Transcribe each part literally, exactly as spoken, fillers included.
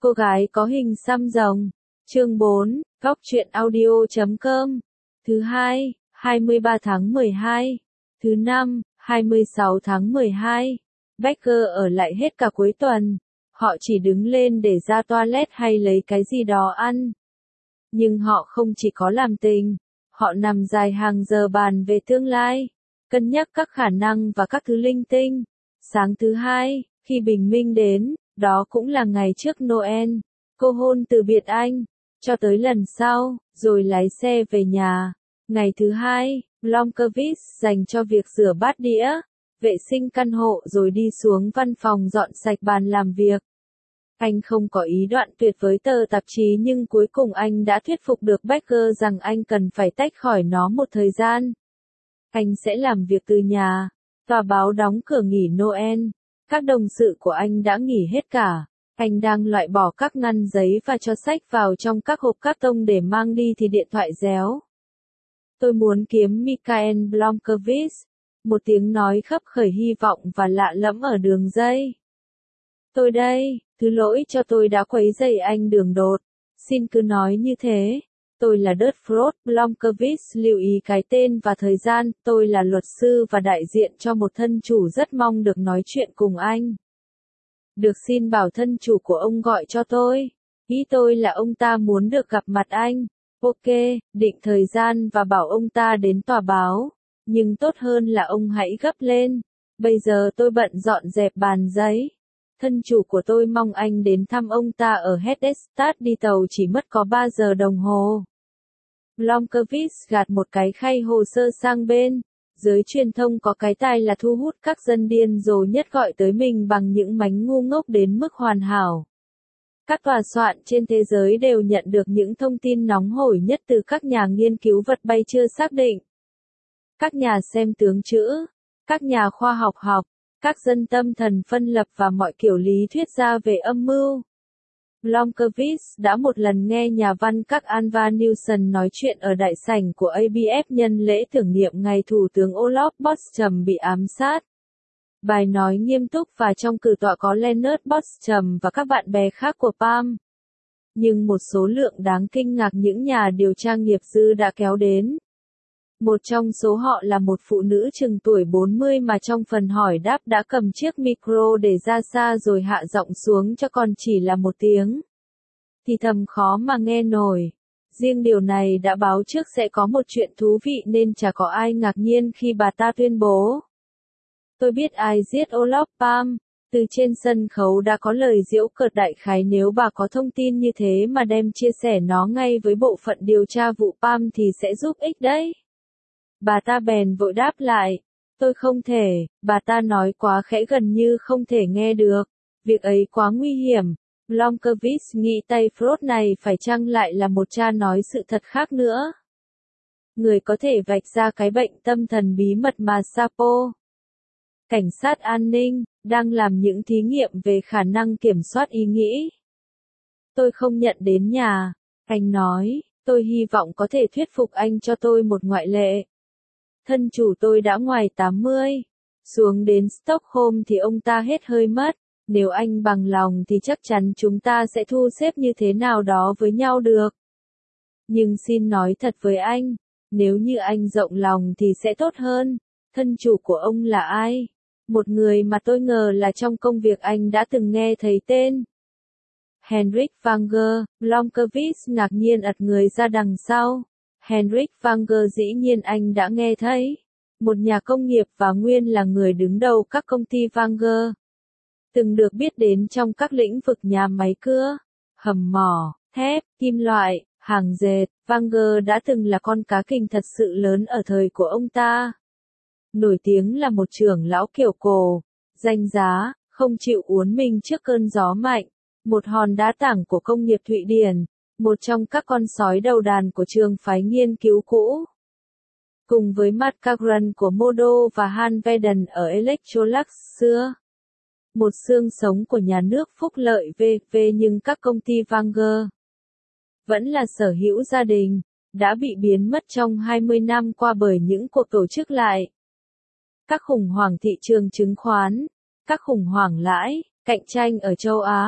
Cô gái có hình xăm rồng. Chương bốn, góc truyện audio chấm com. Thứ hai, hai mươi ba tháng mười hai. Thứ năm, hai mươi sáu tháng mười hai. Becker ở lại hết cả cuối tuần. Họ chỉ đứng lên để ra toilet hay lấy cái gì đó ăn. Nhưng họ không chỉ có làm tình. Họ nằm dài hàng giờ bàn về tương lai. Cân nhắc các khả năng và các thứ linh tinh. Sáng thứ hai, khi bình minh đến, đó cũng là ngày trước Noel. Cô hôn từ biệt anh, cho tới lần sau, rồi lái xe về nhà. Ngày thứ hai, Blomkvist dành cho việc rửa bát đĩa, vệ sinh căn hộ rồi đi xuống văn phòng dọn sạch bàn làm việc. Anh không có ý đoạn tuyệt với tờ tạp chí nhưng cuối cùng anh đã thuyết phục được Becker rằng anh cần phải tách khỏi nó một thời gian. Anh sẽ làm việc từ nhà. Tòa báo đóng cửa nghỉ Noel. Các đồng sự của anh đã nghỉ hết cả. Anh đang loại bỏ các ngăn giấy và cho sách vào trong các hộp cát tông để mang đi thì điện thoại réo. Tôi muốn kiếm Michael Blomkvist. Một tiếng nói khấp khởi hy vọng và lạ lẫm ở đường dây. Tôi đây, thứ lỗi cho tôi đã quấy rầy anh đường đột. Xin cứ nói như thế. Tôi là Dutford Blomkvist, lưu ý cái tên và thời gian, tôi là luật sư và đại diện cho một thân chủ rất mong được nói chuyện cùng anh. Được xin bảo thân chủ của ông gọi cho tôi. Ý tôi là ông ta muốn được gặp mặt anh. Ok, định thời gian và bảo ông ta đến tòa báo. Nhưng tốt hơn là ông hãy gấp lên. Bây giờ tôi bận dọn dẹp bàn giấy. Thân chủ của tôi mong anh đến thăm ông ta ở Hedestad, đi tàu chỉ mất có ba giờ đồng hồ. Blomkvist gạt một cái khay hồ sơ sang bên. Giới truyền thông có cái tài là thu hút các dân điên rồ nhất gọi tới mình bằng những mánh ngu ngốc đến mức hoàn hảo. Các tòa soạn trên thế giới đều nhận được những thông tin nóng hổi nhất từ các nhà nghiên cứu vật bay chưa xác định. Các nhà xem tướng chữ, các nhà khoa học học, các dân tâm thần phân lập và mọi kiểu lý thuyết gia về âm mưu. Blomkvist đã một lần nghe nhà văn các Alva Newson nói chuyện ở đại sảnh của a bê ép nhân lễ tưởng niệm ngày Thủ tướng Olof Bostrom bị ám sát. Bài nói nghiêm túc và trong cử tọa có Leonard Bostrom và các bạn bè khác của Palm. Nhưng một số lượng đáng kinh ngạc những nhà điều tra nghiệp dư đã kéo đến. Một trong số họ là một phụ nữ chừng tuổi bốn mươi mà trong phần hỏi đáp đã cầm chiếc micro để ra xa rồi hạ giọng xuống cho còn chỉ là một tiếng. Thì thầm khó mà nghe nổi. Riêng điều này đã báo trước sẽ có một chuyện thú vị nên chả có ai ngạc nhiên khi bà ta tuyên bố. Tôi biết ai giết Olof Palme. Từ trên sân khấu đã có lời giễu cợt đại khái nếu bà có thông tin như thế mà đem chia sẻ nó ngay với bộ phận điều tra vụ Palme thì sẽ giúp ích đấy. Bà ta bèn vội đáp lại. Tôi không thể, bà ta nói quá khẽ gần như không thể nghe được. Việc ấy quá nguy hiểm. Blomkvist nghĩ tay Freud này phải chăng lại là một cha nói sự thật khác nữa. Người có thể vạch ra cái bệnh tâm thần bí mật mà Sapo, cảnh sát an ninh, đang làm những thí nghiệm về khả năng kiểm soát ý nghĩ. Tôi không nhận đến nhà. Anh nói, tôi hy vọng có thể thuyết phục anh cho tôi một ngoại lệ. Thân chủ tôi đã ngoài tám mươi. Xuống đến Stockholm thì ông ta hết hơi mất. Nếu anh bằng lòng thì chắc chắn chúng ta sẽ thu xếp như thế nào đó với nhau được. Nhưng xin nói thật với anh, nếu như anh rộng lòng thì sẽ tốt hơn. Thân chủ của ông là ai? Một người mà tôi ngờ là trong công việc anh đã từng nghe thấy tên. Henrik Wanger. Blomkvist ngạc nhiên ật người ra đằng sau. Henrik Wanger dĩ nhiên anh đã nghe thấy. Một nhà công nghiệp và nguyên là người đứng đầu các công ty Wanger. Từng được biết đến trong các lĩnh vực nhà máy cưa, hầm mỏ, thép, kim loại, hàng dệt. Wanger đã từng là con cá kình thật sự lớn ở thời của ông ta. Nổi tiếng là một trưởng lão kiểu cổ, danh giá, không chịu uốn mình trước cơn gió mạnh. Một hòn đá tảng của công nghiệp Thụy Điển. Một trong các con sói đầu đàn của trường phái nghiên cứu cũ. Cùng với Matt Cagran của Modo và Han Veden ở Electrolux xưa. Một xương sống của nhà nước phúc lợi vê vê nhưng các công ty Wanger vẫn là sở hữu gia đình, đã bị biến mất trong hai mươi năm qua bởi những cuộc tổ chức lại. Các khủng hoảng thị trường chứng khoán, các khủng hoảng lãi, cạnh tranh ở châu Á,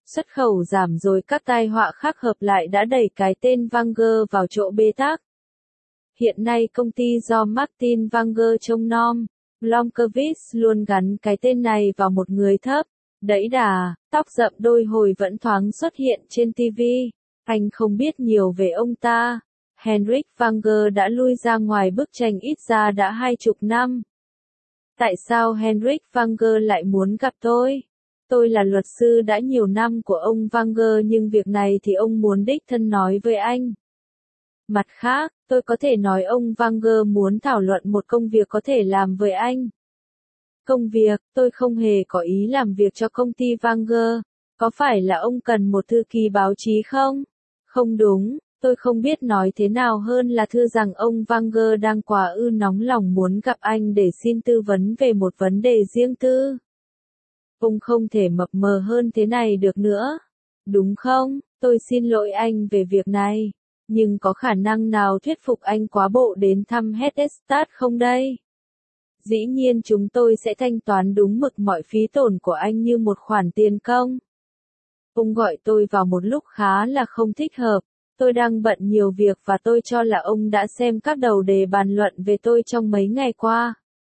xuất khẩu giảm rồi các tai họa khác hợp lại đã đẩy cái tên Wenger vào chỗ bế tắc. Hiện nay công ty do Martin Wenger trông nom, Blomqvist luôn gắn cái tên này vào một người thấp, đẫy đà, tóc rậm đôi hồi vẫn thoáng xuất hiện trên ti vi. Anh không biết nhiều về ông ta. Henrik Wenger đã lui ra ngoài bức tranh ít ra đã hai chục năm. Tại sao Henrik Wenger lại muốn gặp tôi? Tôi là luật sư đã nhiều năm của ông Wenger nhưng việc này thì ông muốn đích thân nói với anh. Mặt khác, tôi có thể nói ông Wenger muốn thảo luận một công việc có thể làm với anh. Công việc, tôi không hề có ý làm việc cho công ty Wenger. Có phải là ông cần một thư ký báo chí không? Không đúng, tôi không biết nói thế nào hơn là thưa rằng ông Wenger đang quá ư nóng lòng muốn gặp anh để xin tư vấn về một vấn đề riêng tư. Ông không thể mập mờ hơn thế này được nữa. Đúng không? Tôi xin lỗi anh về việc này. Nhưng có khả năng nào thuyết phục anh quá bộ đến thăm Hestad không đây? Dĩ nhiên chúng tôi sẽ thanh toán đúng mực mọi phí tổn của anh như một khoản tiền công. Ông gọi tôi vào một lúc khá là không thích hợp. Tôi đang bận nhiều việc và tôi cho là ông đã xem các đầu đề bàn luận về tôi trong mấy ngày qua.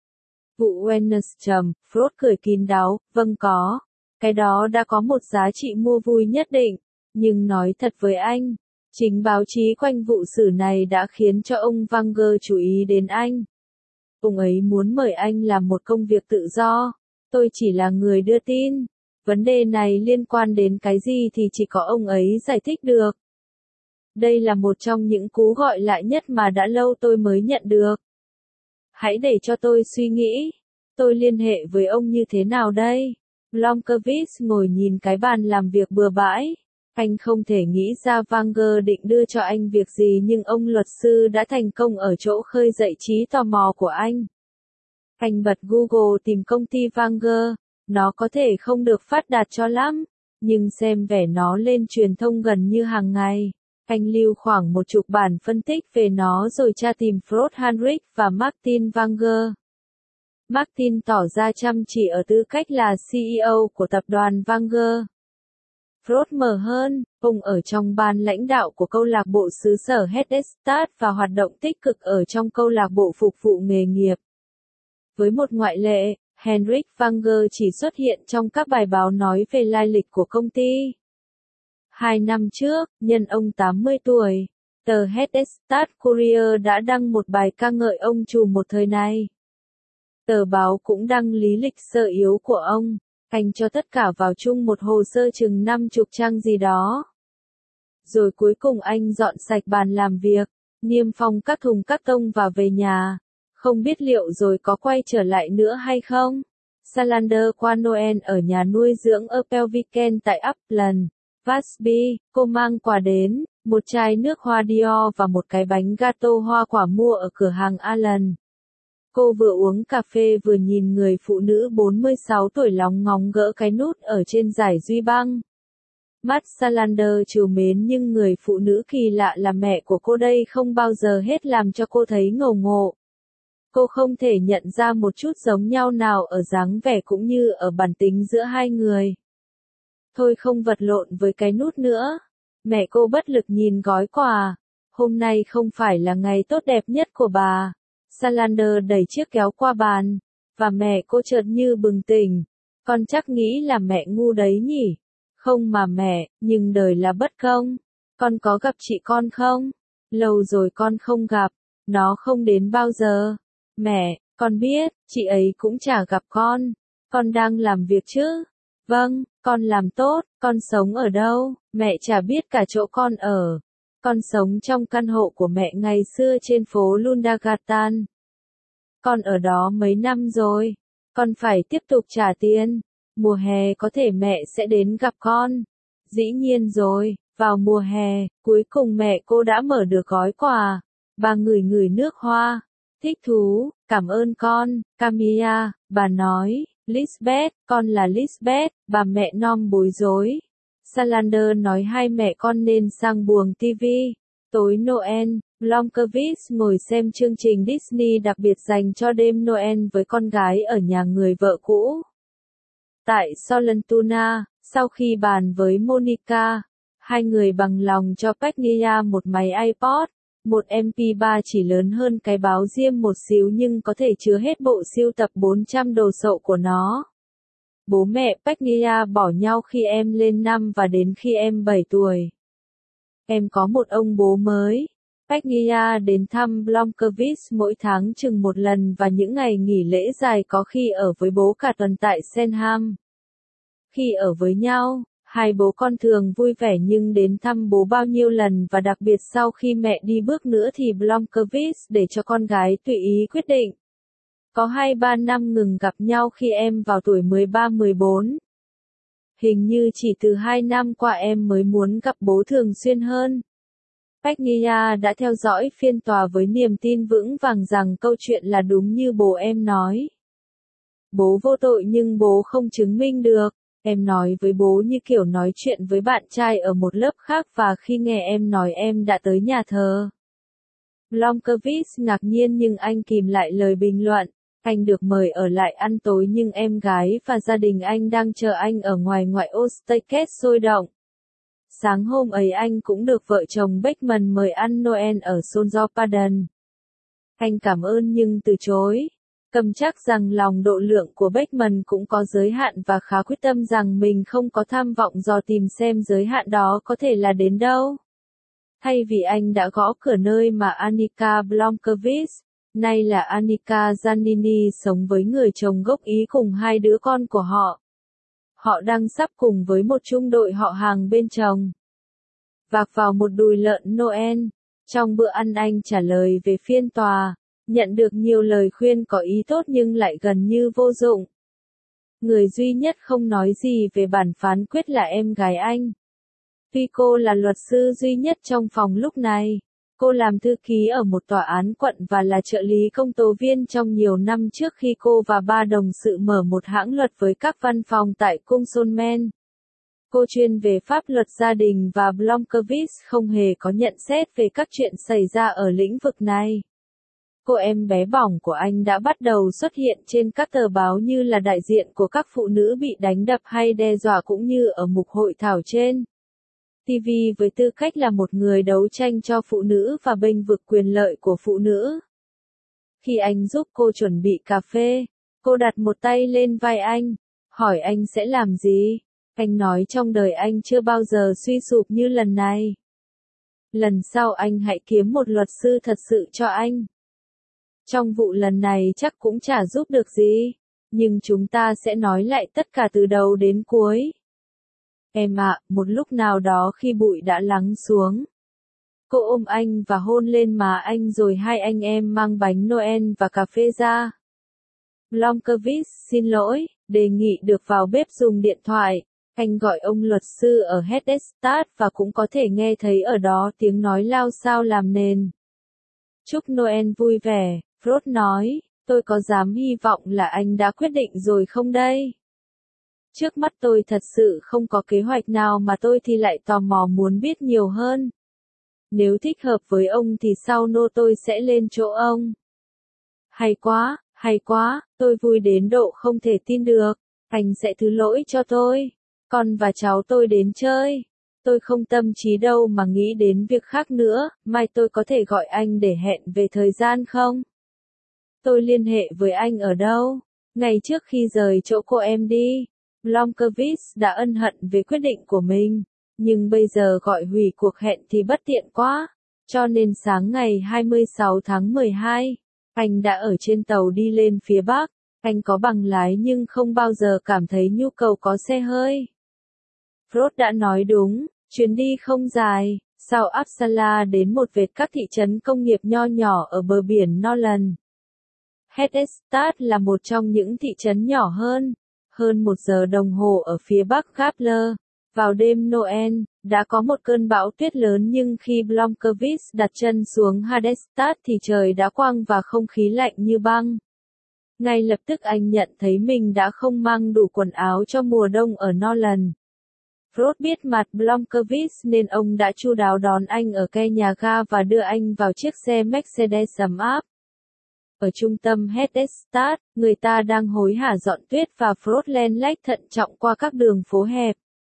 Vụ Wennerstrom, Freud cười kín đáo, vâng có. Cái đó đã có một giá trị mua vui nhất định. Nhưng nói thật với anh, chính báo chí quanh vụ xử này đã khiến cho ông Wenger chú ý đến anh. Ông ấy muốn mời anh làm một công việc tự do. Tôi chỉ là người đưa tin. Vấn đề này liên quan đến cái gì thì chỉ có ông ấy giải thích được. Đây là một trong những cú gọi lại nhất mà đã lâu tôi mới nhận được. Hãy để cho tôi suy nghĩ. Tôi liên hệ với ông như thế nào đây? Blomqvist ngồi nhìn cái bàn làm việc bừa bãi. Anh không thể nghĩ ra Wenger định đưa cho anh việc gì nhưng ông luật sư đã thành công ở chỗ khơi dậy trí tò mò của anh. Anh bật Google tìm công ty Wenger. Nó có thể không được phát đạt cho lắm, nhưng xem vẻ nó lên truyền thông gần như hàng ngày. Anh lưu khoảng một chục bản phân tích về nó rồi tra tìm Freud Heinrich và Martin Wenger. Martin tỏ ra chăm chỉ ở tư cách là xê e ô của tập đoàn Wenger. Freud mở hơn, ông ở trong ban lãnh đạo của câu lạc bộ xứ sở Hestad và hoạt động tích cực ở trong câu lạc bộ phục vụ nghề nghiệp. Với một ngoại lệ, Henrik Wenger chỉ xuất hiện trong các bài báo nói về lai lịch của công ty. Hai năm trước, nhân ông tám mươi tuổi, tờ Hestad Courier đã đăng một bài ca ngợi ông trùm một thời này. Tờ báo cũng đăng lý lịch sơ yếu của ông. Anh cho tất cả vào chung một hồ sơ chừng năm chục trang gì đó. Rồi cuối cùng anh dọn sạch bàn làm việc, niêm phong các thùng cát tông và về nhà. Không biết liệu rồi có quay trở lại nữa hay không? Salander qua Noel ở nhà nuôi dưỡng ở Pelviken tại Upland, Vasby. Cô mang quà đến, một chai nước hoa Dior và một cái bánh gato hoa quả mua ở cửa hàng Alan. Cô vừa uống cà phê vừa nhìn người phụ nữ bốn mươi sáu tuổi lóng ngóng gỡ cái nút ở trên dải duy băng. Mắt Salander trìu mến nhưng người phụ nữ kỳ lạ là mẹ của cô đây không bao giờ hết làm cho cô thấy ngầu ngộ. Cô không thể nhận ra một chút giống nhau nào ở dáng vẻ cũng như ở bản tính giữa hai người. Thôi không vật lộn với cái nút nữa. Mẹ cô bất lực nhìn gói quà. Hôm nay không phải là ngày tốt đẹp nhất của bà. Salander đẩy chiếc kéo qua bàn. Và mẹ cô chợt như bừng tỉnh. Con chắc nghĩ là mẹ ngu đấy nhỉ? Không mà mẹ, nhưng đời là bất công. Con có gặp chị con không? Lâu rồi con không gặp. Nó không đến bao giờ. Mẹ, con biết, chị ấy cũng chả gặp con. Con đang làm việc chứ? Vâng, con làm tốt. Con sống ở đâu? Mẹ chả biết cả chỗ con ở. Con sống trong căn hộ của mẹ ngày xưa trên phố Lundagatan. Con ở đó mấy năm rồi. Con phải tiếp tục trả tiền. Mùa hè có thể mẹ sẽ đến gặp con. Dĩ nhiên rồi, vào mùa hè, cuối cùng mẹ cô đã mở được gói quà. Bà ngửi ngửi nước hoa. Thích thú, cảm ơn con, Camilla, bà nói. Lisbeth, con là Lisbeth, bà mẹ nom bối rối. Salander nói hai mẹ con nên sang buồng ti vi. Tối Noel, Blomqvist ngồi xem chương trình Disney đặc biệt dành cho đêm Noel với con gái ở nhà người vợ cũ. Tại Sollentuna, Sau khi bàn với Monica, hai người bằng lòng cho Pagnia một máy iPod, một em pê ba chỉ lớn hơn cái báo diêm một xíu nhưng có thể chứa hết bộ sưu tập bốn trăm đồ sộ của nó. Bố mẹ Pagnia bỏ nhau khi em lên năm và đến khi em bảy tuổi. Em có một ông bố mới. Pagnia đến thăm Blomkvist mỗi tháng chừng một lần và những ngày nghỉ lễ dài có khi ở với bố cả tuần tại Senham. Khi ở với nhau, hai bố con thường vui vẻ nhưng đến thăm bố bao nhiêu lần và đặc biệt sau khi mẹ đi bước nữa thì Blomkvist để cho con gái tùy ý quyết định. Có hai ba năm ngừng gặp nhau khi em vào tuổi mười ba mười bốn. Hình như chỉ từ hai năm qua em mới muốn gặp bố thường xuyên hơn. Pagnia đã theo dõi phiên tòa với niềm tin vững vàng rằng câu chuyện là đúng như bố em nói. Bố vô tội nhưng bố không chứng minh được. Em nói với bố như kiểu nói chuyện với bạn trai ở một lớp khác và khi nghe em nói em đã tới nhà thờ. Blomkvist ngạc nhiên nhưng anh kìm lại lời bình luận. Anh được mời ở lại ăn tối nhưng em gái và gia đình anh đang chờ anh ở ngoài ngoại ô Staircase sôi động. Sáng hôm ấy anh cũng được vợ chồng Beckman mời ăn Noel ở Solnhopaden. Anh cảm ơn nhưng từ chối. Cầm chắc rằng lòng độ lượng của Beckman cũng có giới hạn và khá quyết tâm rằng mình không có tham vọng dò tìm xem giới hạn đó có thể là đến đâu. Thay vì anh đã gõ cửa nơi mà Annika Blomkvist, nay là Annika Giannini sống với người chồng gốc Ý cùng hai đứa con của họ. Họ đang sắp cùng với một trung đội họ hàng bên chồng vạc vào một đùi lợn Noel. Trong bữa ăn anh trả lời về phiên tòa, nhận được nhiều lời khuyên có ý tốt nhưng lại gần như vô dụng. Người duy nhất không nói gì về bản phán quyết là em gái anh. Tuy cô là luật sư duy nhất trong phòng lúc này, cô làm thư ký ở một tòa án quận và là trợ lý công tố viên trong nhiều năm trước khi cô và ba đồng sự mở một hãng luật với các văn phòng tại cung Solmen. Cô chuyên về pháp luật gia đình và Blomkvist không hề có nhận xét về các chuyện xảy ra ở lĩnh vực này. Cô em bé bỏng của anh đã bắt đầu xuất hiện trên các tờ báo như là đại diện của các phụ nữ bị đánh đập hay đe dọa cũng như ở mục hội thảo trên ti vi với tư cách là một người đấu tranh cho phụ nữ và bênh vực quyền lợi của phụ nữ. Khi anh giúp cô chuẩn bị cà phê, cô đặt một tay lên vai anh, hỏi anh sẽ làm gì. Anh nói trong đời anh chưa bao giờ suy sụp như lần này. Lần sau anh hãy kiếm một luật sư thật sự cho anh. Trong vụ lần này chắc cũng chả giúp được gì, nhưng chúng ta sẽ nói lại tất cả từ đầu đến cuối. Em ạ, một lúc nào đó khi bụi đã lắng xuống, cô ôm anh và hôn lên má anh rồi hai anh em mang bánh Noel và cà phê ra. Blomkvist xin lỗi, đề nghị được vào bếp dùng điện thoại. Anh gọi ông luật sư ở Hedestad và cũng có thể nghe thấy ở đó tiếng nói lao xao làm nền. Chúc Noel vui vẻ, Frost nói, tôi có dám hy vọng là anh đã quyết định rồi không đây? Trước mắt tôi thật sự không có kế hoạch nào mà tôi thì lại tò mò muốn biết nhiều hơn. Nếu thích hợp với ông thì sau nô tôi sẽ lên chỗ ông. Hay quá, hay quá, tôi vui đến độ không thể tin được. Anh sẽ thứ lỗi cho tôi. Con và cháu tôi đến chơi. Tôi không tâm trí đâu mà nghĩ đến việc khác nữa, mai tôi có thể gọi anh để hẹn về thời gian không? Tôi liên hệ với anh ở đâu? Ngày trước khi rời chỗ cô em đi, Blomkvist đã ân hận về quyết định của mình, nhưng bây giờ gọi hủy cuộc hẹn thì bất tiện quá, cho nên sáng ngày hai mươi sáu tháng mười hai, anh đã ở trên tàu đi lên phía Bắc. Anh có bằng lái nhưng không bao giờ cảm thấy nhu cầu có xe hơi. Frost đã nói đúng, chuyến đi không dài, sau Uppsala đến một vệt các thị trấn công nghiệp nho nhỏ ở bờ biển Norrland. Hedestad là một trong những thị trấn nhỏ hơn, hơn một giờ đồng hồ ở phía bắc Gabler. Vào đêm Noel, đã có một cơn bão tuyết lớn nhưng khi Blomkvist đặt chân xuống Hedestad thì trời đã quang và không khí lạnh như băng. Ngay lập tức anh nhận thấy mình đã không mang đủ quần áo cho mùa đông ở Norrland. Frost biết mặt Blomkvist nên ông đã chu đáo đón anh ở ke nhà ga và đưa anh vào chiếc xe Mercedes ấm áp. Ở trung tâm Hedestad, người ta đang hối hả dọn tuyết và Frost len lách thận trọng qua các đường phố hẹp.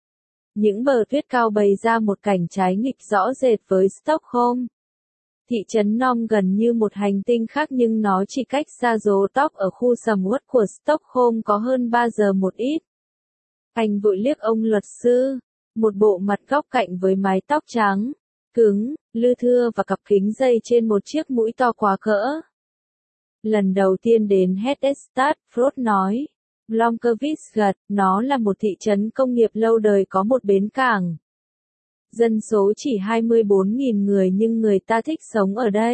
Những bờ tuyết cao bày ra một cảnh trái nghịch rõ rệt với Stockholm. Thị trấn Nom gần như một hành tinh khác nhưng nó chỉ cách xa rố tóc ở khu sầm uất của Stockholm có hơn ba giờ một ít. Anh vội liếc ông luật sư, một bộ mặt góc cạnh với mái tóc trắng, cứng, lư thưa và cặp kính dây trên một chiếc mũi to quá cỡ. Lần đầu tiên đến Hedestad, Frost nói. Blomqvist gật, nó là một thị trấn công nghiệp lâu đời có một bến cảng. Dân số chỉ hai mươi bốn nghìn người nhưng người ta thích sống ở đây.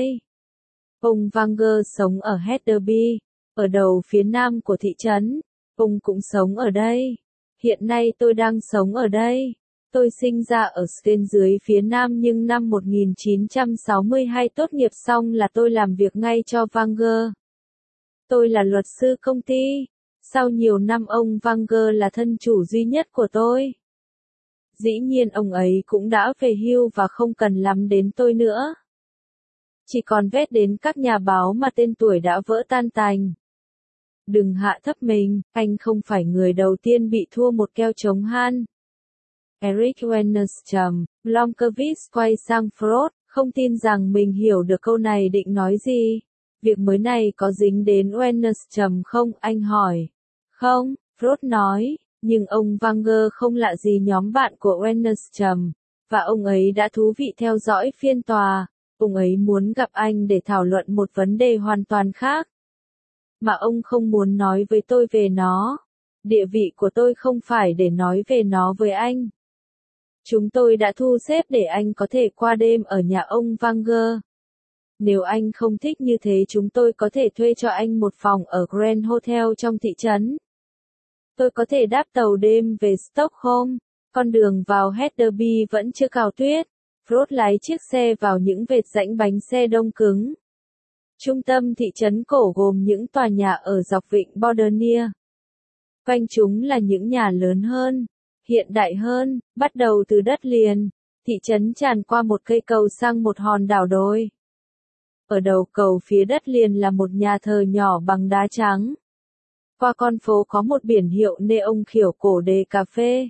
Ông Wanger sống ở Hedderby, ở đầu phía nam của thị trấn. Ông cũng sống ở đây. Hiện nay tôi đang sống ở đây. Tôi sinh ra ở Skien dưới phía nam nhưng năm một nghìn chín trăm sáu mươi hai tốt nghiệp xong là tôi làm việc ngay cho Wanger. Tôi là luật sư công ty. Sau nhiều năm ông Wanger là thân chủ duy nhất của tôi. Dĩ nhiên ông ấy cũng đã về hưu và không cần lắm đến tôi nữa. Chỉ còn vét đến các nhà báo mà tên tuổi đã vỡ tan tành. Đừng hạ thấp mình, anh không phải người đầu tiên bị thua một keo chống han. Eric Wennerstrom, Blomqvist quay sang Frost, không tin rằng mình hiểu được câu này định nói gì. Việc mới này có dính đến Wennerstrom không? Anh hỏi. Không, Frost nói, nhưng ông Wanger không lạ gì nhóm bạn của Wennerstrom, và ông ấy đã thú vị theo dõi phiên tòa. Ông ấy muốn gặp anh để thảo luận một vấn đề hoàn toàn khác. Mà ông không muốn nói với tôi về nó. Địa vị của tôi không phải để nói về nó với anh. Chúng tôi đã thu xếp để anh có thể qua đêm ở nhà ông Wanger. Nếu anh không thích như thế chúng tôi có thể thuê cho anh một phòng ở Grand Hotel trong thị trấn. Tôi có thể đáp tàu đêm về Stockholm. Con đường vào Hedderby vẫn chưa cào tuyết. Frost lái chiếc xe vào những vệt rãnh bánh xe đông cứng. Trung tâm thị trấn cổ gồm những tòa nhà ở dọc vịnh Bordenia. Quanh chúng là những nhà lớn hơn, hiện đại hơn, bắt đầu từ đất liền. Thị trấn tràn qua một cây cầu sang một hòn đảo đồi. Ở đầu cầu phía đất liền là một nhà thờ nhỏ bằng đá trắng. Qua con phố có một biển hiệu neon kiểu cổ đề cà phê.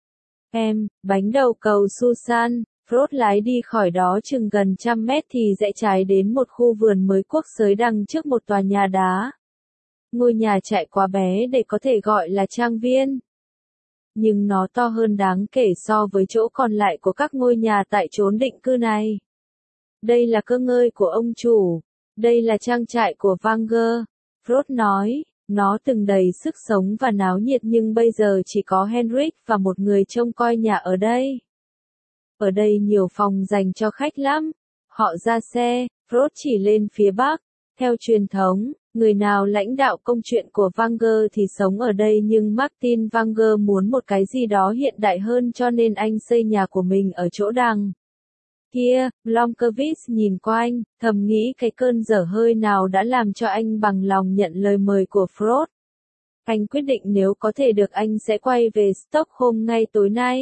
Em, bánh đầu cầu Susan. Frost lái đi khỏi đó chừng gần trăm mét thì rẽ trái đến một khu vườn mới quốc xới đằng trước một tòa nhà đá. Ngôi nhà chạy quá bé để có thể gọi là trang viên. Nhưng nó to hơn đáng kể so với chỗ còn lại của các ngôi nhà tại chốn định cư này. Đây là cơ ngơi của ông chủ. Đây là trang trại của Wanger. Frost nói, nó từng đầy sức sống và náo nhiệt nhưng bây giờ chỉ có Henrik và một người trông coi nhà ở đây. Ở đây nhiều phòng dành cho khách lắm. Họ ra xe, Frost chỉ lên phía bắc. Theo truyền thống, người nào lãnh đạo công chuyện của Wanger thì sống ở đây nhưng Martin Wanger muốn một cái gì đó hiện đại hơn cho nên anh xây nhà của mình ở chỗ đằng kia. Blomqvist nhìn qua anh, thầm nghĩ cái cơn dở hơi nào đã làm cho anh bằng lòng nhận lời mời của Frost. Anh quyết định nếu có thể được anh sẽ quay về Stockholm ngay tối nay.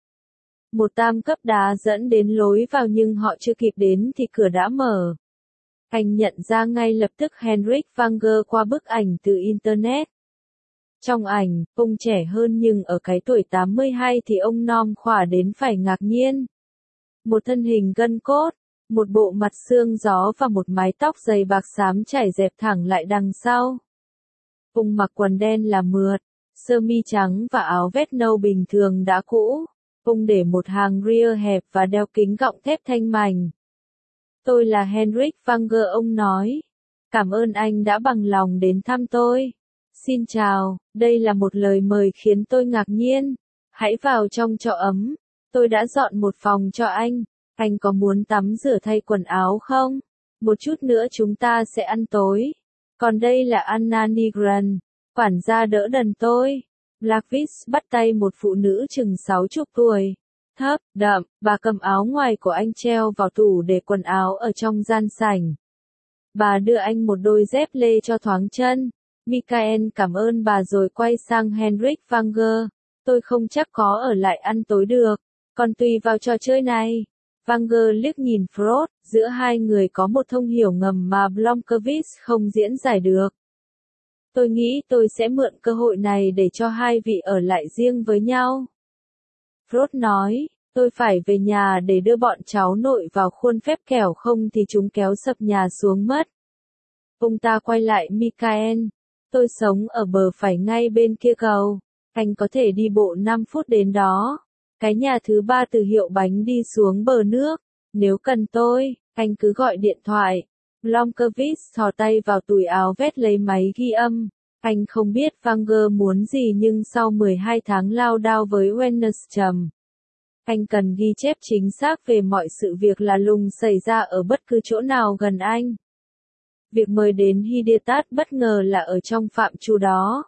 Một tam cấp đá dẫn đến lối vào nhưng họ chưa kịp đến thì cửa đã mở. Anh nhận ra ngay lập tức Henrik Wanger qua bức ảnh từ Internet. Trong ảnh, ông trẻ hơn nhưng ở cái tuổi tám mươi hai thì ông non khỏa đến phải ngạc nhiên. Một thân hình gân cốt, một bộ mặt xương gió và một mái tóc dày bạc xám chảy dẹp thẳng lại đằng sau. Ông mặc quần đen là mượt, sơ mi trắng và áo vest nâu bình thường đã cũ. Ông để một hàng rear hẹp và đeo kính gọng thép thanh mảnh. Tôi là Henrik Wanger, ông nói. Cảm ơn anh đã bằng lòng đến thăm tôi. Xin chào, đây là một lời mời khiến tôi ngạc nhiên. Hãy vào trong cho ấm. Tôi đã dọn một phòng cho anh. Anh có muốn tắm rửa thay quần áo không? Một chút nữa chúng ta sẽ ăn tối. Còn đây là Anna Nygren, quản gia đỡ đần tôi. Blomqvist bắt tay một phụ nữ chừng sáu chục tuổi. Thấp, đậm, bà cầm áo ngoài của anh treo vào tủ để quần áo ở trong gian sảnh. Bà đưa anh một đôi dép lê cho thoáng chân. Mikael cảm ơn bà rồi quay sang Henrik Wanger. Tôi không chắc có ở lại ăn tối được. Còn tùy vào trò chơi này. Wanger liếc nhìn Frost, giữa hai người có một thông hiểu ngầm mà Blomqvist không diễn giải được. Tôi nghĩ tôi sẽ mượn cơ hội này để cho hai vị ở lại riêng với nhau. Frost nói, tôi phải về nhà để đưa bọn cháu nội vào khuôn phép kẻo không thì chúng kéo sập nhà xuống mất. Ông ta quay lại Michael, tôi sống ở bờ phải ngay bên kia cầu, anh có thể đi bộ năm phút đến đó. Cái nhà thứ ba từ hiệu bánh đi xuống bờ nước, nếu cần tôi, anh cứ gọi điện thoại. Blomqvist thò tay vào túi áo vét lấy máy ghi âm. Anh không biết Wenger muốn gì nhưng sau mười hai tháng lao đao với Wennerstrom, anh cần ghi chép chính xác về mọi sự việc lạ lùng xảy ra ở bất cứ chỗ nào gần anh. Việc mời đến Hydstatt bất ngờ là ở trong phạm trù đó.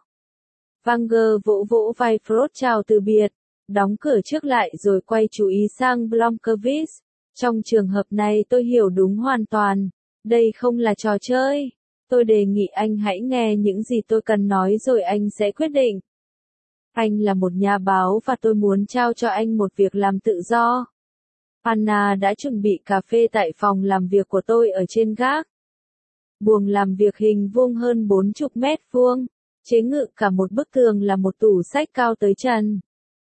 Wenger vỗ vỗ vai Frost chào từ biệt, đóng cửa trước lại rồi quay chú ý sang Blomqvist. Trong trường hợp này tôi hiểu đúng hoàn toàn. Đây không là trò chơi. Tôi đề nghị anh hãy nghe những gì tôi cần nói rồi anh sẽ quyết định. Anh là một nhà báo và tôi muốn trao cho anh một việc làm tự do. Anna đã chuẩn bị cà phê tại phòng làm việc của tôi ở trên gác. Buồng làm việc hình vuông hơn bốn mươi mét vuông, chế ngự cả một bức tường là một tủ sách cao tới trần.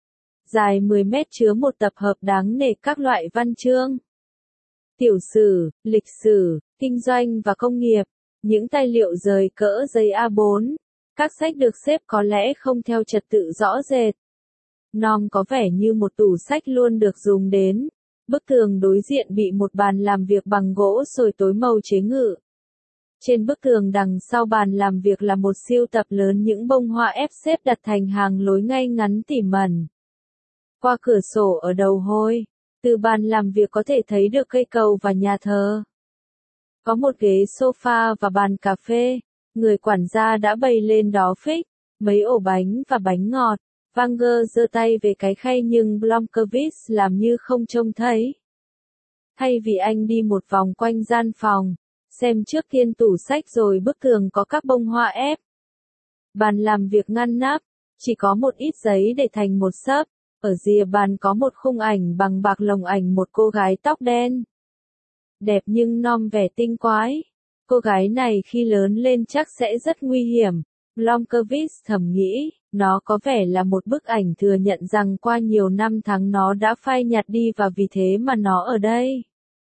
Dài mười mét chứa một tập hợp đáng nể các loại văn chương. Tiểu sử, lịch sử, kinh doanh và công nghiệp, những tài liệu rời cỡ giấy A bốn. Các sách được xếp có lẽ không theo trật tự rõ rệt. Nom có vẻ như một tủ sách luôn được dùng đến. Bức tường đối diện bị một bàn làm việc bằng gỗ sồi tối màu chế ngự. Trên bức tường đằng sau bàn làm việc là một siêu tập lớn những bông hoa ép xếp đặt thành hàng lối ngay ngắn tỉ mẩn. Qua cửa sổ ở đầu hôi, từ bàn làm việc có thể thấy được cây cầu và nhà thờ. Có một ghế sofa và bàn cà phê. Người quản gia đã bày lên đó phích, mấy ổ bánh và bánh ngọt. Wenger giơ tay về cái khay nhưng Blomqvist làm như không trông thấy. Thay vì anh đi một vòng quanh gian phòng, xem trước tiên tủ sách rồi bức tường có các bông hoa ép. Bàn làm việc ngăn nắp, chỉ có một ít giấy để thành một sấp. Ở rìa bàn có một khung ảnh bằng bạc lồng ảnh một cô gái tóc đen. Đẹp nhưng nom vẻ tinh quái. Cô gái này khi lớn lên chắc sẽ rất nguy hiểm. Blomqvist thầm nghĩ, nó có vẻ là một bức ảnh thừa nhận rằng qua nhiều năm tháng nó đã phai nhạt đi và vì thế mà nó ở đây.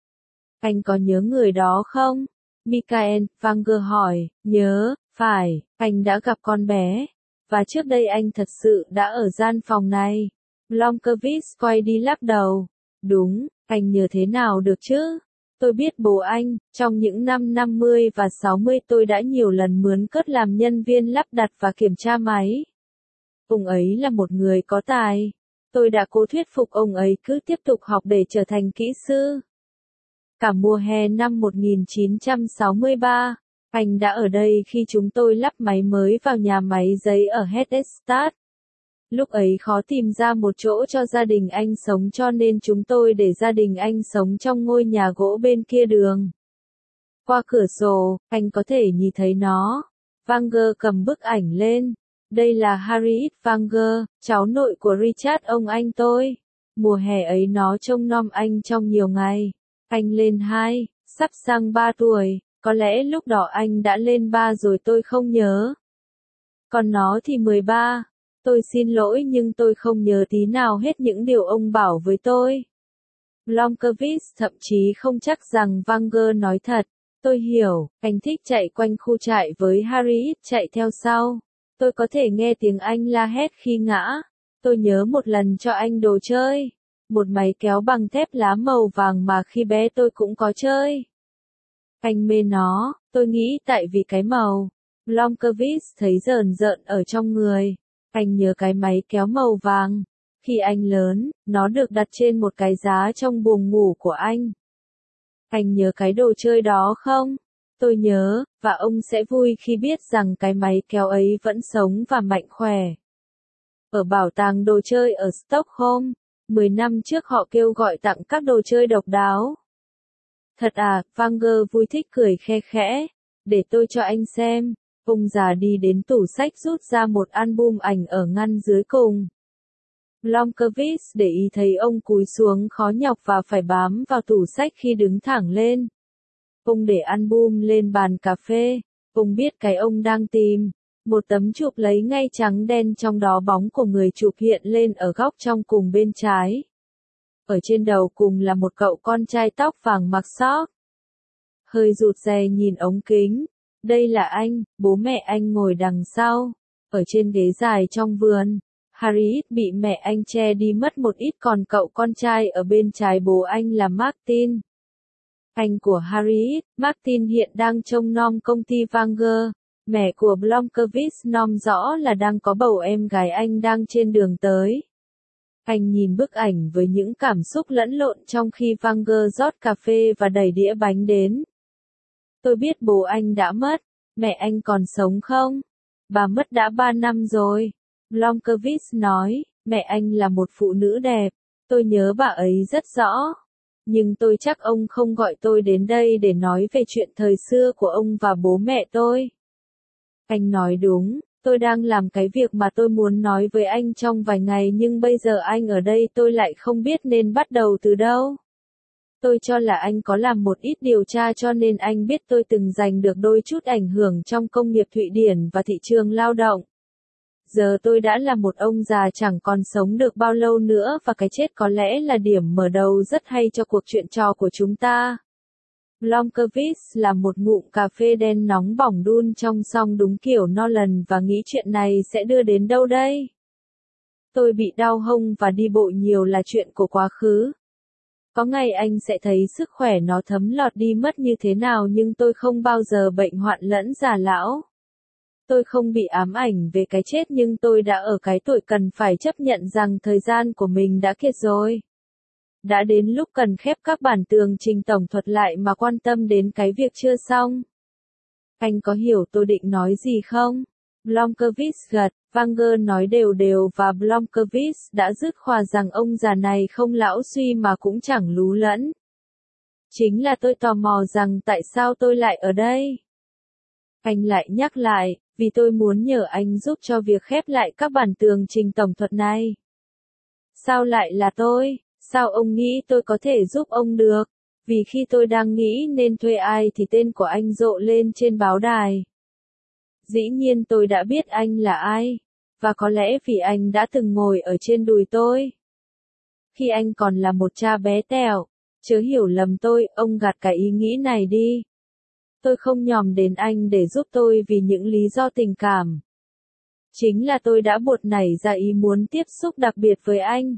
Anh có nhớ người đó không? Michael, Wenger hỏi, nhớ, phải, anh đã gặp con bé. Và trước đây anh thật sự đã ở gian phòng này. Blomqvist quay đi lắc đầu. Đúng, anh nhớ thế nào được chứ? Tôi biết bố anh, trong những năm năm mươi và sáu mươi tôi đã nhiều lần mướn cất làm nhân viên lắp đặt và kiểm tra máy. Ông ấy là một người có tài. Tôi đã cố thuyết phục ông ấy cứ tiếp tục học để trở thành kỹ sư. Cả mùa hè năm một nghìn chín trăm sáu mươi ba, anh đã ở đây khi chúng tôi lắp máy mới vào nhà máy giấy ở Hydstatt. Lúc ấy khó tìm ra một chỗ cho gia đình anh sống cho nên chúng tôi để gia đình anh sống trong ngôi nhà gỗ bên kia đường. Qua cửa sổ, anh có thể nhìn thấy nó. Wenger cầm bức ảnh lên. Đây là Harriet Wenger, cháu nội của Richard ông anh tôi. Mùa hè ấy nó trông nom anh trong nhiều ngày. Anh lên hai, sắp sang ba tuổi, có lẽ lúc đó anh đã lên ba rồi tôi không nhớ. Còn nó thì mười ba. Tôi xin lỗi nhưng tôi không nhớ tí nào hết những điều ông bảo với tôi. Blomqvist thậm chí không chắc rằng Wenger nói thật. Tôi hiểu, anh thích chạy quanh khu trại với Harriet chạy theo sau. Tôi có thể nghe tiếng anh la hét khi ngã. Tôi nhớ một lần cho anh đồ chơi. Một máy kéo bằng thép lá màu vàng mà khi bé tôi cũng có chơi. Anh mê nó, tôi nghĩ tại vì cái màu. Blomqvist thấy rờn rợn ở trong người. Anh nhớ cái máy kéo màu vàng. Khi anh lớn, nó được đặt trên một cái giá trong buồng ngủ của anh. Anh nhớ cái đồ chơi đó không? Tôi nhớ, và ông sẽ vui khi biết rằng cái máy kéo ấy vẫn sống và mạnh khỏe. Ở bảo tàng đồ chơi ở Stockholm, mười năm trước họ kêu gọi tặng các đồ chơi độc đáo. Thật à, Wenger vui thích cười khe khẽ. Để tôi cho anh xem. Ông già đi đến tủ sách rút ra một album ảnh ở ngăn dưới cùng. Blomqvist để ý thấy ông cúi xuống khó nhọc và phải bám vào tủ sách khi đứng thẳng lên. Ông để album lên bàn cà phê. Ông biết cái ông đang tìm. Một tấm chụp lấy ngay trắng đen, trong đó bóng của người chụp hiện lên ở góc trong cùng bên trái. Ở trên đầu cùng là một cậu con trai tóc vàng mặc sóc. Hơi rụt rè nhìn ống kính. Đây là anh, bố mẹ anh ngồi đằng sau. Ở trên ghế dài trong vườn. Harriet bị mẹ anh che đi mất một ít, còn cậu con trai ở bên trái bố anh là Martin. Anh của Harriet, Martin hiện đang trông nom công ty Vanguard. Mẹ của Blomkvist nom rõ là đang có bầu em gái anh đang trên đường tới. Anh nhìn bức ảnh với những cảm xúc lẫn lộn trong khi Vanguard rót cà phê và đẩy đĩa bánh đến. Tôi biết bố anh đã mất, mẹ anh còn sống không? Bà mất đã ba năm rồi. Blomkvist nói, mẹ anh là một phụ nữ đẹp, tôi nhớ bà ấy rất rõ. Nhưng tôi chắc ông không gọi tôi đến đây để nói về chuyện thời xưa của ông và bố mẹ tôi. Anh nói đúng, tôi đang làm cái việc mà tôi muốn nói với anh trong vài ngày, nhưng bây giờ anh ở đây tôi lại không biết nên bắt đầu từ đâu. Tôi cho là anh có làm một ít điều tra, cho nên anh biết tôi từng giành được đôi chút ảnh hưởng trong công nghiệp Thụy Điển và thị trường lao động. Giờ tôi đã là một ông già chẳng còn sống được bao lâu nữa, và cái chết có lẽ là điểm mở đầu rất hay cho cuộc chuyện trò của chúng ta. Blomkvist là một ngụm cà phê đen nóng bỏng đun trong song đúng kiểu Nolan và nghĩ chuyện này sẽ đưa đến đâu đây? Tôi bị đau hông và đi bộ nhiều là chuyện của quá khứ. Có ngày anh sẽ thấy sức khỏe nó thấm lọt đi mất như thế nào, nhưng tôi không bao giờ bệnh hoạn lẫn già lão. Tôi không bị ám ảnh về cái chết, nhưng tôi đã ở cái tuổi cần phải chấp nhận rằng thời gian của mình đã kiệt rồi. Đã đến lúc cần khép các bản tường trình tổng thuật lại mà quan tâm đến cái việc chưa xong. Anh có hiểu tôi định nói gì không? Blomkvist gật, Vanguard nói đều đều và Blomkvist đã dứt khoát rằng ông già này không lão suy mà cũng chẳng lú lẫn. Chính là tôi tò mò rằng tại sao tôi lại ở đây. Anh lại nhắc lại, vì tôi muốn nhờ anh giúp cho việc khép lại các bản tường trình tổng thuật này. Sao lại là tôi? Sao ông nghĩ tôi có thể giúp ông được? Vì khi tôi đang nghĩ nên thuê ai thì tên của anh rộ lên trên báo đài. Dĩ nhiên tôi đã biết anh là ai. Và có lẽ vì anh đã từng ngồi ở trên đùi tôi. Khi anh còn là một cha bé tẹo. Chớ hiểu lầm tôi, ông gạt cái ý nghĩ này đi. Tôi không nhòm đến anh để giúp tôi vì những lý do tình cảm. Chính là tôi đã buột nảy ra ý muốn tiếp xúc đặc biệt với anh.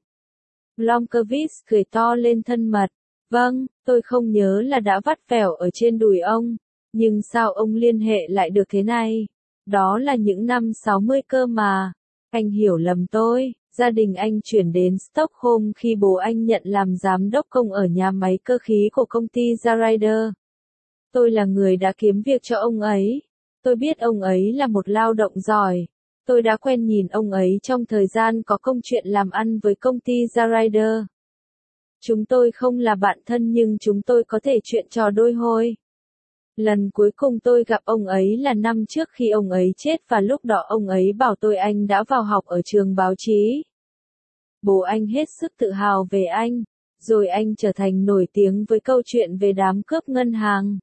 Blomkvist cười to lên thân mật. Vâng, tôi không nhớ là đã vắt vẻo ở trên đùi ông. Nhưng sao ông liên hệ lại được thế này? Đó là những năm sáu mươi cơ mà. Anh hiểu lầm tôi. Gia đình anh chuyển đến Stockholm khi bố anh nhận làm giám đốc công ở nhà máy cơ khí của công ty Zarider. Tôi là người đã kiếm việc cho ông ấy. Tôi biết ông ấy là một lao động giỏi. Tôi đã quen nhìn ông ấy trong thời gian có công chuyện làm ăn với công ty Zarider. Chúng tôi không là bạn thân nhưng chúng tôi có thể chuyện trò đôi hôi. Lần cuối cùng tôi gặp ông ấy là năm trước khi ông ấy chết, và lúc đó ông ấy bảo tôi anh đã vào học ở trường báo chí. Bố anh hết sức tự hào về anh, rồi anh trở thành nổi tiếng với câu chuyện về đám cướp ngân hàng.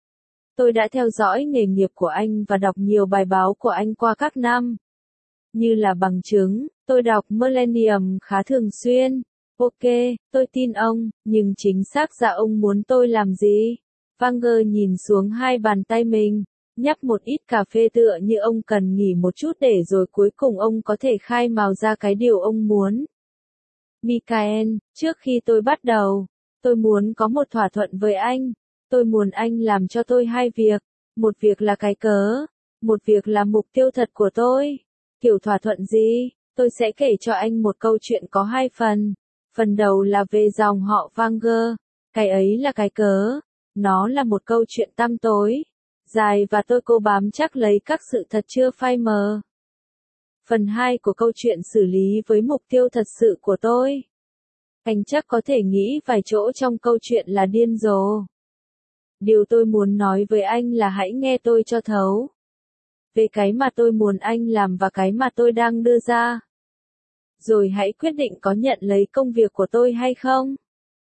Tôi đã theo dõi nghề nghiệp của anh và đọc nhiều bài báo của anh qua các năm. Như là bằng chứng, tôi đọc Millennium khá thường xuyên. Ok, tôi tin ông, nhưng chính xác ra ông muốn tôi làm gì? Vanguard nhìn xuống hai bàn tay mình, nhấp một ít cà phê tựa như ông cần nghỉ một chút để rồi cuối cùng ông có thể khai mào ra cái điều ông muốn. Michael, trước khi tôi bắt đầu, tôi muốn có một thỏa thuận với anh. Tôi muốn anh làm cho tôi hai việc. Một việc là cái cớ, một việc là mục tiêu thật của tôi. Kiểu thỏa thuận gì? Tôi sẽ kể cho anh một câu chuyện có hai phần. Phần đầu là về dòng họ Vanguard. Cái ấy là cái cớ. Nó là một câu chuyện tăm tối, dài và tôi cố bám chắc lấy các sự thật chưa phai mờ. Phần hai của câu chuyện xử lý với mục tiêu thật sự của tôi. Anh chắc có thể nghĩ vài chỗ trong câu chuyện là điên rồ. Điều tôi muốn nói với anh là hãy nghe tôi cho thấu. Về cái mà tôi muốn anh làm và cái mà tôi đang đưa ra. Rồi hãy quyết định có nhận lấy công việc của tôi hay không.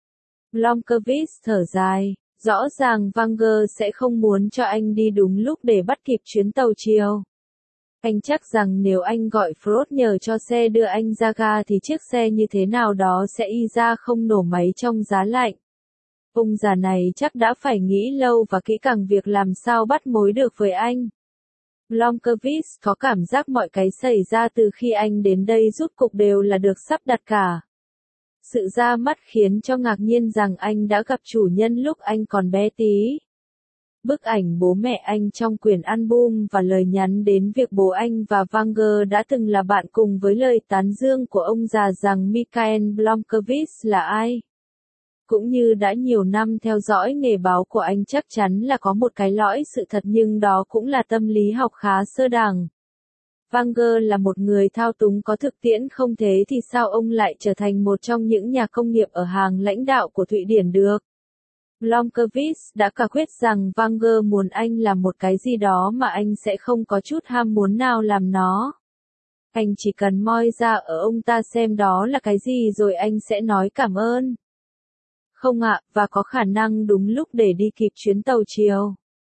Blomkvist thở dài. Rõ ràng Vanguard sẽ không muốn cho anh đi đúng lúc để bắt kịp chuyến tàu chiều. Anh chắc rằng nếu anh gọi Ford nhờ cho xe đưa anh ra ga thì chiếc xe như thế nào đó sẽ y ra không nổ máy trong giá lạnh. Ông già này chắc đã phải nghĩ lâu và kỹ càng việc làm sao bắt mối được với anh. Blomqvist có cảm giác mọi cái xảy ra từ khi anh đến đây rút cục đều là được sắp đặt cả. Sự ra mắt khiến cho ngạc nhiên rằng anh đã gặp chủ nhân lúc anh còn bé tí. Bức ảnh bố mẹ anh trong quyển album và lời nhắn đến việc bố anh và Wagner đã từng là bạn cùng với lời tán dương của ông già rằng Michael Blomqvist là ai. Cũng như đã nhiều năm theo dõi nghề báo của anh chắc chắn là có một cái lõi sự thật nhưng đó cũng là tâm lý học khá sơ đẳng. Wagner là một người thao túng có thực tiễn không thế thì sao ông lại trở thành một trong những nhà công nghiệp ở hàng lãnh đạo của Thụy Điển được? Blomqvist đã quả quyết rằng Wagner muốn anh làm một cái gì đó mà anh sẽ không có chút ham muốn nào làm nó. Anh chỉ cần moi ra ở ông ta xem đó là cái gì rồi anh sẽ nói cảm ơn. Không ạ, và có khả năng đúng lúc để đi kịp chuyến tàu chiều.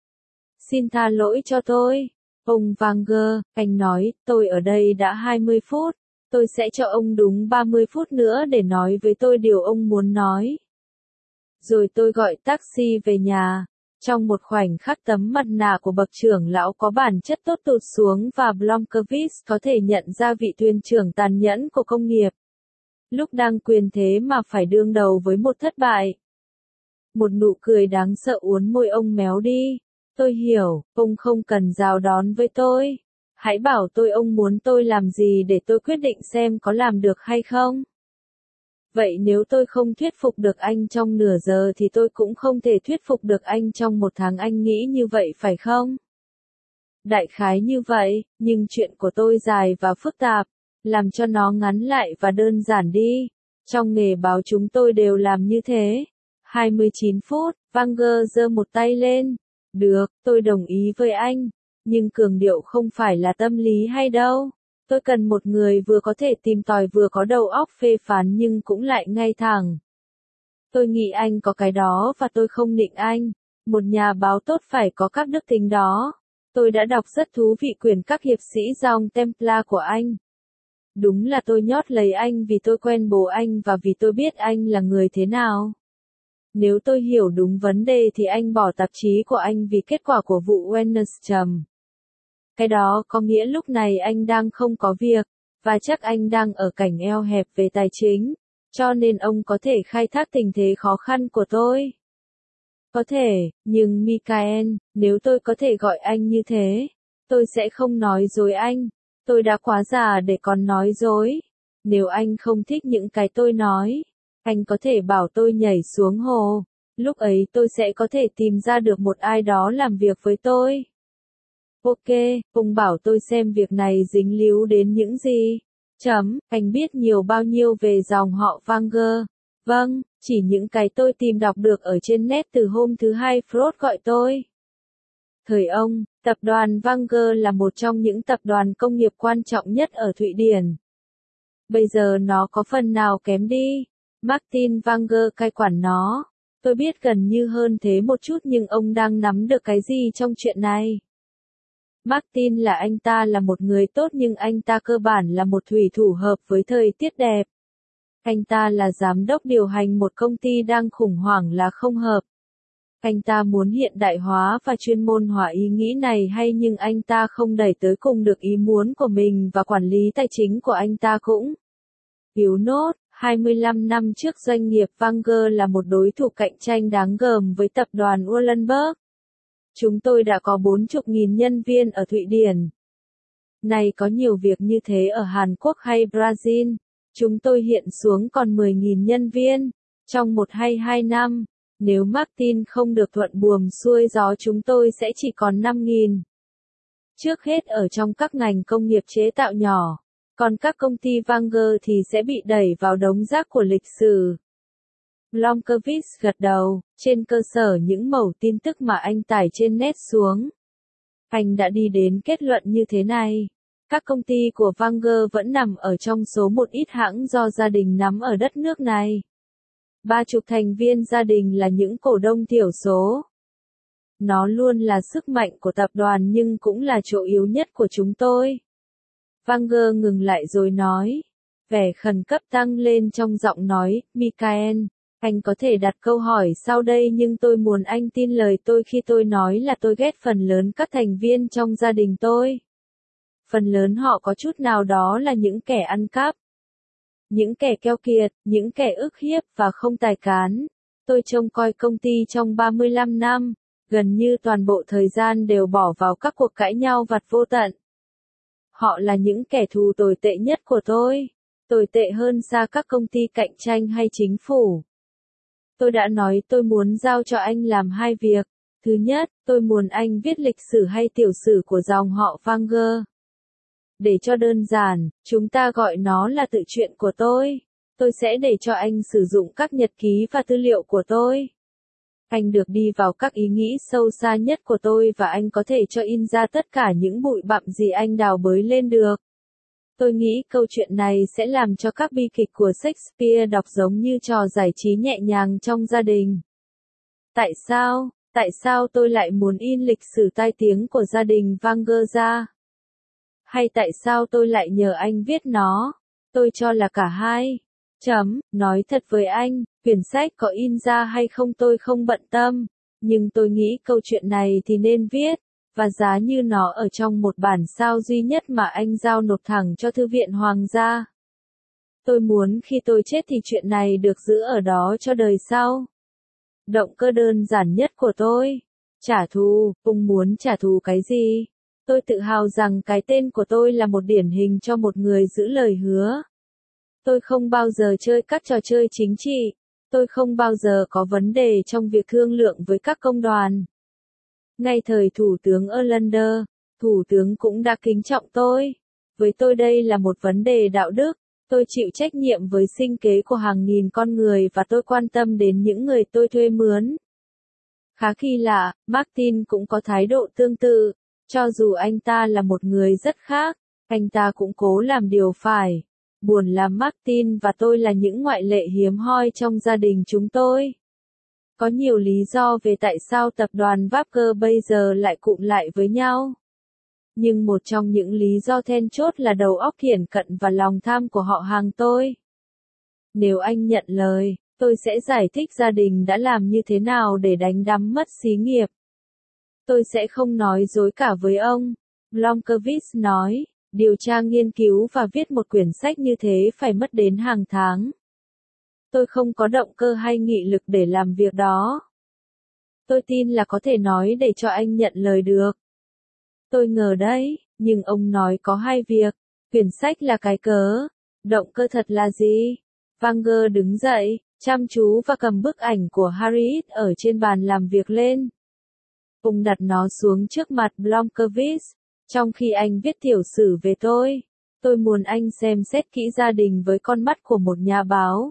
Xin tha lỗi cho tôi. Ông Wagner, anh nói, tôi ở đây đã hai mươi phút, tôi sẽ cho ông đúng ba mươi phút nữa để nói với tôi điều ông muốn nói. Rồi tôi gọi taxi về nhà. Trong một khoảnh khắc tấm mặt nạ của bậc trưởng lão có bản chất tốt tụt xuống và Blomqvist có thể nhận ra vị thuyền trưởng tàn nhẫn của công nghiệp. Lúc đang quyền thế mà phải đương đầu với một thất bại. Một nụ cười đáng sợ uốn môi ông méo đi. Tôi hiểu, ông không cần rào đón với tôi. Hãy bảo tôi ông muốn tôi làm gì để tôi quyết định xem có làm được hay không. Vậy nếu tôi không thuyết phục được anh trong nửa giờ thì tôi cũng không thể thuyết phục được anh trong một tháng, anh nghĩ như vậy phải không? Đại khái như vậy, nhưng chuyện của tôi dài và phức tạp, làm cho nó ngắn lại và đơn giản đi. Trong nghề báo chúng tôi đều làm như thế. hai mươi chín phút, Wagner giơ một tay lên. Được, tôi đồng ý với anh, nhưng cường điệu không phải là tâm lý hay đâu. Tôi cần một người vừa có thể tìm tòi vừa có đầu óc phê phán nhưng cũng lại ngay thẳng. Tôi nghĩ anh có cái đó và tôi không nịnh anh. Một nhà báo tốt phải có các đức tính đó. Tôi đã đọc rất thú vị quyển Các hiệp sĩ dòng Templar của anh. Đúng là tôi nhót lấy anh vì tôi quen bố anh và vì tôi biết anh là người thế nào. Nếu tôi hiểu đúng vấn đề thì anh bỏ tạp chí của anh vì kết quả của vụ Wennerstrom. Cái đó có nghĩa lúc này anh đang không có việc, và chắc anh đang ở cảnh eo hẹp về tài chính, cho nên ông có thể khai thác tình thế khó khăn của tôi. Có thể, nhưng Michael, nếu tôi có thể gọi anh như thế, tôi sẽ không nói dối anh. Tôi đã quá già để còn nói dối. Nếu anh không thích những cái tôi nói, anh có thể bảo tôi nhảy xuống hồ. Lúc ấy tôi sẽ có thể tìm ra được một ai đó làm việc với tôi. Ok, ông bảo tôi xem việc này dính líu đến những gì. Chấm, anh biết nhiều bao nhiêu về dòng họ Wagner. Vâng, chỉ những cái tôi tìm đọc được ở trên net từ hôm thứ hai Ford gọi tôi. Thời ông, tập đoàn Wagner là một trong những tập đoàn công nghiệp quan trọng nhất ở Thụy Điển. Bây giờ nó có phần nào kém đi. Martin Wagner cai quản nó. Tôi biết gần như hơn thế một chút nhưng ông đang nắm được cái gì trong chuyện này? Martin là anh ta là một người tốt nhưng anh ta cơ bản là một thủy thủ hợp với thời tiết đẹp. Anh ta là giám đốc điều hành một công ty đang khủng hoảng là không hợp. Anh ta muốn hiện đại hóa và chuyên môn hóa ý nghĩ này hay nhưng anh ta không đẩy tới cùng được ý muốn của mình và quản lý tài chính của anh ta cũng. Yếu nốt, hai mươi lăm năm trước doanh nghiệp Wagner là một đối thủ cạnh tranh đáng gờm với tập đoàn Uhlenberg. Chúng tôi đã có bốn mươi nghìn nhân viên ở Thụy Điển. Này có nhiều việc như thế ở Hàn Quốc hay Brazil. Chúng tôi hiện xuống còn mười nghìn nhân viên. Trong một hay hai năm, nếu Martin không được thuận buồm xuôi gió chúng tôi sẽ chỉ còn năm nghìn. Trước hết ở trong các ngành công nghiệp chế tạo nhỏ. Còn các công ty Wagner thì sẽ bị đẩy vào đống rác của lịch sử. Blomqvist gật đầu, trên cơ sở những mẩu tin tức mà anh tải trên net xuống. Anh đã đi đến kết luận như thế này. Các công ty của Wagner vẫn nằm ở trong số một ít hãng do gia đình nắm ở đất nước này. Ba chục thành viên gia đình là những cổ đông thiểu số. Nó luôn là sức mạnh của tập đoàn nhưng cũng là chỗ yếu nhất của chúng tôi. Wanger ngừng lại rồi nói. Vẻ khẩn cấp tăng lên trong giọng nói, Michael, anh có thể đặt câu hỏi sau đây nhưng tôi muốn anh tin lời tôi khi tôi nói là tôi ghét phần lớn các thành viên trong gia đình tôi. Phần lớn họ có chút nào đó là những kẻ ăn cắp. Những kẻ keo kiệt, những kẻ ức hiếp và không tài cán. Tôi trông coi công ty trong ba mươi lăm năm, gần như toàn bộ thời gian đều bỏ vào các cuộc cãi nhau vặt vô tận. Họ là những kẻ thù tồi tệ nhất của tôi, tồi tệ hơn xa các công ty cạnh tranh hay chính phủ. Tôi đã nói tôi muốn giao cho anh làm hai việc. Thứ nhất, tôi muốn anh viết lịch sử hay tiểu sử của dòng họ Wanger. Để cho đơn giản, chúng ta gọi nó là tự truyện của tôi. Tôi sẽ để cho anh sử dụng các nhật ký và tư liệu của tôi. Anh được đi vào các ý nghĩ sâu xa nhất của tôi và anh có thể cho in ra tất cả những bụi bặm gì anh đào bới lên được. Tôi nghĩ câu chuyện này sẽ làm cho các bi kịch của Shakespeare đọc giống như trò giải trí nhẹ nhàng trong gia đình. Tại sao, tại sao tôi lại muốn in lịch sử tai tiếng của gia đình Wanger ra? Hay tại sao tôi lại nhờ anh viết nó? Tôi cho là cả hai. Chấm, nói thật với anh, quyển sách có in ra hay không tôi không bận tâm, nhưng tôi nghĩ câu chuyện này thì nên viết, và giá như nó ở trong một bản sao duy nhất mà anh giao nộp thẳng cho Thư viện Hoàng gia. Tôi muốn khi tôi chết thì chuyện này được giữ ở đó cho đời sau. Động cơ đơn giản nhất của tôi, trả thù, ông muốn trả thù cái gì? Tôi tự hào rằng cái tên của tôi là một điển hình cho một người giữ lời hứa. Tôi không bao giờ chơi các trò chơi chính trị. Tôi không bao giờ có vấn đề trong việc thương lượng với các công đoàn. Ngay thời Thủ tướng Hollander, Thủ tướng cũng đã kính trọng tôi. Với tôi đây là một vấn đề đạo đức. Tôi chịu trách nhiệm với sinh kế của hàng nghìn con người và tôi quan tâm đến những người tôi thuê mướn. Khá kỳ lạ, Martin cũng có thái độ tương tự. Cho dù anh ta là một người rất khác, anh ta cũng cố làm điều phải. Buồn là Martin và tôi là những ngoại lệ hiếm hoi trong gia đình chúng tôi. Có nhiều lý do về tại sao tập đoàn Wacker bây giờ lại cụm lại với nhau. Nhưng một trong những lý do then chốt là đầu óc hiển cận và lòng tham của họ hàng tôi. Nếu anh nhận lời, tôi sẽ giải thích gia đình đã làm như thế nào để đánh đắm mất xí nghiệp. Tôi sẽ không nói dối cả với ông, Blomkvist nói. Điều tra nghiên cứu và viết một quyển sách như thế phải mất đến hàng tháng. Tôi không có động cơ hay nghị lực để làm việc đó. Tôi tin là có thể nói để cho anh nhận lời được. Tôi ngờ đấy, nhưng ông nói có hai việc. Quyển sách là cái cớ. Động cơ thật là gì? Wanger đứng dậy, chăm chú và cầm bức ảnh của Harriet ở trên bàn làm việc lên. Ông đặt nó xuống trước mặt Blomkvist. Trong khi anh viết tiểu sử về tôi, tôi muốn anh xem xét kỹ gia đình với con mắt của một nhà báo.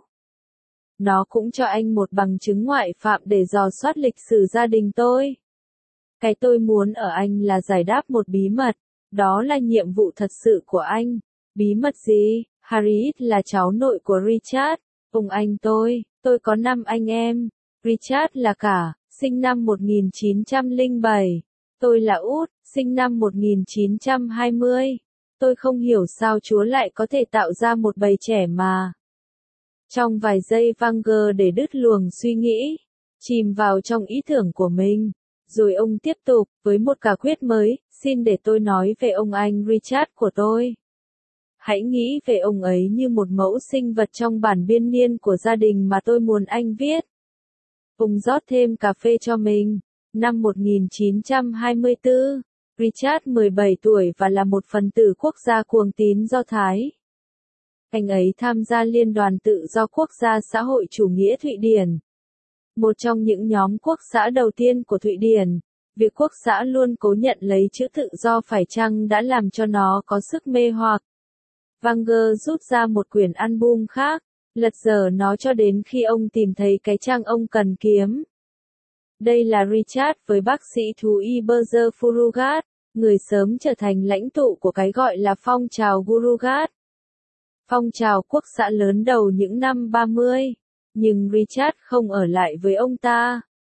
Nó cũng cho anh một bằng chứng ngoại phạm để dò soát lịch sử gia đình tôi. Cái tôi muốn ở anh là giải đáp một bí mật, đó là nhiệm vụ thật sự của anh. Bí mật gì? Harriet là cháu nội của Richard, ông anh tôi, tôi có năm anh em. Richard là cả, sinh năm một nghìn chín trăm lẻ bảy. Tôi là út, sinh năm một nghìn chín trăm hai mươi. Tôi không hiểu sao Chúa lại có thể tạo ra một bầy trẻ mà. Trong vài giây Wanger để đứt luồng suy nghĩ, chìm vào trong ý tưởng của mình. Rồi ông tiếp tục, với một cả quyết mới, xin để tôi nói về ông anh Richard của tôi. Hãy nghĩ về ông ấy như một mẫu sinh vật trong bản biên niên của gia đình mà tôi muốn anh viết. Ông rót thêm cà phê cho mình. Năm một nghìn chín trăm hai mươi tư, Richard mười bảy tuổi và là một phần tử quốc gia cuồng tín Do Thái. Anh ấy tham gia Liên đoàn Tự do Quốc gia Xã hội Chủ nghĩa Thụy Điển. Một trong những nhóm quốc xã đầu tiên của Thụy Điển, việc quốc xã luôn cố nhận lấy chữ tự do phải chăng đã làm cho nó có sức mê hoặc. Wanger rút ra một quyển album khác, lật dở nó cho đến khi ông tìm thấy cái trang ông cần kiếm. Đây là Richard với bác sĩ thú y Berger Furugat, người sớm trở thành lãnh tụ của cái gọi là phong trào Gurugat. Phong trào quốc xã lớn đầu những năm ba mươi, nhưng Richard không ở lại với ông ta.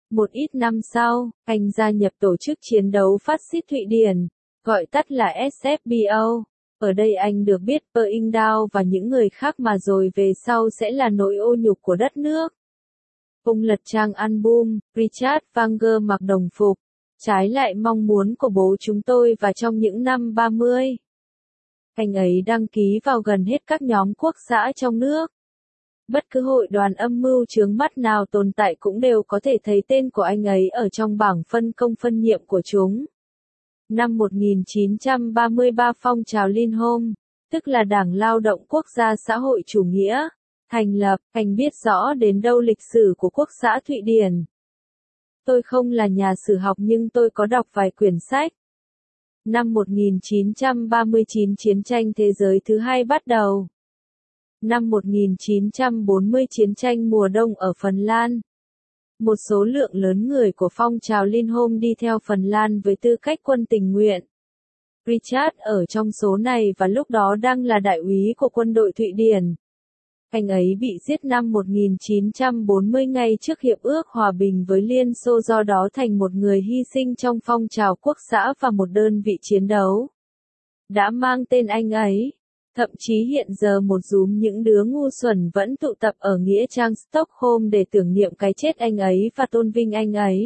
Một ít năm sau, anh gia nhập tổ chức chiến đấu phát xít Thụy Điển, gọi tắt là ét ép bê o. Ở đây anh được biết Per Ingdahl và những người khác mà rồi về sau sẽ là nỗi ô nhục của đất nước. Ông lật trang album, Richard Wagner mặc đồng phục, trái lại mong muốn của bố chúng tôi và trong những năm ba mươi. Anh ấy đăng ký vào gần hết các nhóm quốc xã trong nước. Bất cứ hội đoàn âm mưu chướng mắt nào tồn tại cũng đều có thể thấy tên của anh ấy ở trong bảng phân công phân nhiệm của chúng. Năm một nghìn chín trăm ba mươi ba phong trào Liên Home, tức là Đảng Lao động Quốc gia Xã hội Chủ nghĩa, thành lập, anh biết rõ đến đâu lịch sử của quốc xã Thụy Điển. Tôi không là nhà sử học nhưng tôi có đọc vài quyển sách. Năm một nghìn chín trăm ba mươi chín chiến tranh thế giới thứ hai bắt đầu. Năm một nghìn chín trăm bốn mươi chiến tranh mùa đông ở Phần Lan. Một số lượng lớn người của phong trào Liên Home đi theo Phần Lan với tư cách quân tình nguyện. Richard ở trong số này và lúc đó đang là đại úy của quân đội Thụy Điển. Anh ấy bị giết năm một nghìn chín trăm bốn mươi ngay trước hiệp ước hòa bình với Liên Xô, do đó thành một người hy sinh trong phong trào quốc xã và một đơn vị chiến đấu đã mang tên anh ấy. Thậm chí hiện giờ một dúm những đứa ngu xuẩn vẫn tụ tập ở nghĩa trang Stockholm để tưởng niệm cái chết anh ấy và tôn vinh anh ấy.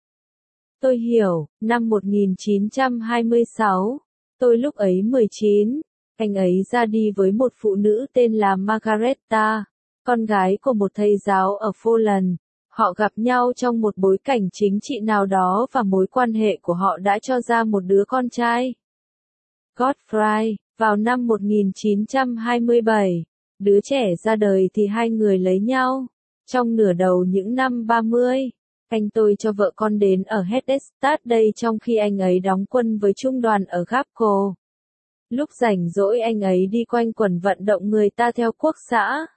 Tôi hiểu, năm một nghìn chín trăm hai mươi sáu, tôi lúc ấy mười chín, anh ấy ra đi với một phụ nữ tên là Margareta, con gái của một thầy giáo ở Poland. Họ gặp nhau trong một bối cảnh chính trị nào đó và mối quan hệ của họ đã cho ra một đứa con trai. Godfrey, vào năm một nghìn chín trăm hai mươi bảy, đứa trẻ ra đời thì hai người lấy nhau. Trong nửa đầu những năm ba mươi, anh tôi cho vợ con đến ở Hedestad đây trong khi anh ấy đóng quân với trung đoàn ở Gapco. Lúc rảnh rỗi anh ấy đi quanh quẩn vận động người ta theo quốc xã.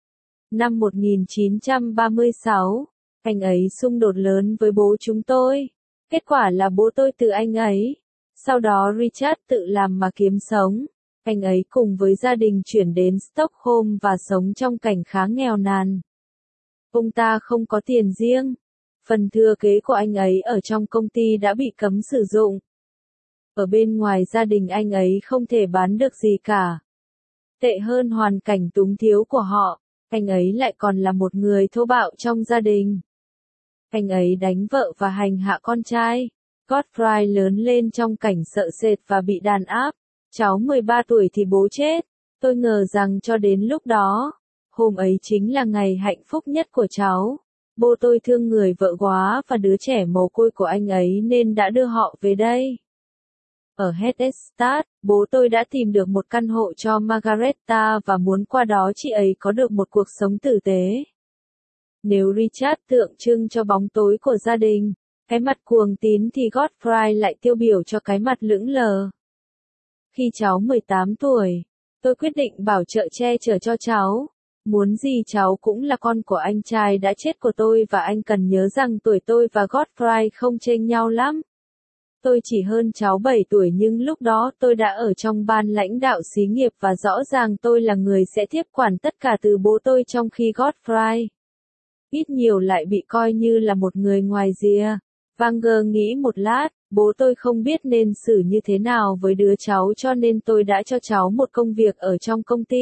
Năm một nghìn chín trăm ba mươi sáu, anh ấy xung đột lớn với bố chúng tôi. Kết quả là bố tôi từ anh ấy. Sau đó Richard tự làm mà kiếm sống. Anh ấy cùng với gia đình chuyển đến Stockholm và sống trong cảnh khá nghèo nàn. Ông ta không có tiền riêng. Phần thừa kế của anh ấy ở trong công ty đã bị cấm sử dụng. Ở bên ngoài gia đình anh ấy không thể bán được gì cả. Tệ hơn hoàn cảnh túng thiếu của họ, anh ấy lại còn là một người thô bạo trong gia đình. Anh ấy đánh vợ và hành hạ con trai. Godfrey lớn lên trong cảnh sợ sệt và bị đàn áp. Cháu mười ba tuổi thì bố chết. Tôi ngờ rằng cho đến lúc đó, hôm ấy chính là ngày hạnh phúc nhất của cháu. Bố tôi thương người vợ quá và đứa trẻ mồ côi của anh ấy nên đã đưa họ về đây. Ở Hedestad, bố tôi đã tìm được một căn hộ cho Margareta và muốn qua đó chị ấy có được một cuộc sống tử tế. Nếu Richard tượng trưng cho bóng tối của gia đình, cái mặt cuồng tín thì Godfrey lại tiêu biểu cho cái mặt lững lờ. Khi cháu mười tám tuổi, tôi quyết định bảo trợ che chở cho cháu. Muốn gì cháu cũng là con của anh trai đã chết của tôi và anh cần nhớ rằng tuổi tôi và Godfrey không chênh nhau lắm. Tôi chỉ hơn cháu bảy tuổi nhưng lúc đó tôi đã ở trong ban lãnh đạo xí nghiệp và rõ ràng tôi là người sẽ tiếp quản tất cả từ bố tôi trong khi Godfrey ít nhiều lại bị coi như là một người ngoài rìa. Wagner nghĩ một lát, bố tôi không biết nên xử như thế nào với đứa cháu cho nên tôi đã cho cháu một công việc ở trong công ty.